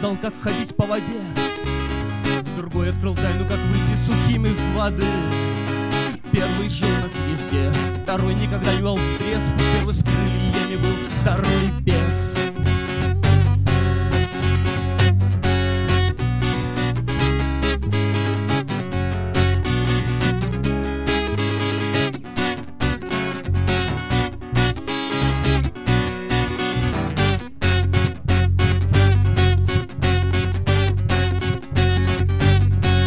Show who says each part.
Speaker 1: знал, как ходить по воде. Другой открыл тайну, как выйти сухим из воды. Первый жил на съезде, второй никогда не вел в стресс. Первый с крыльями был, второй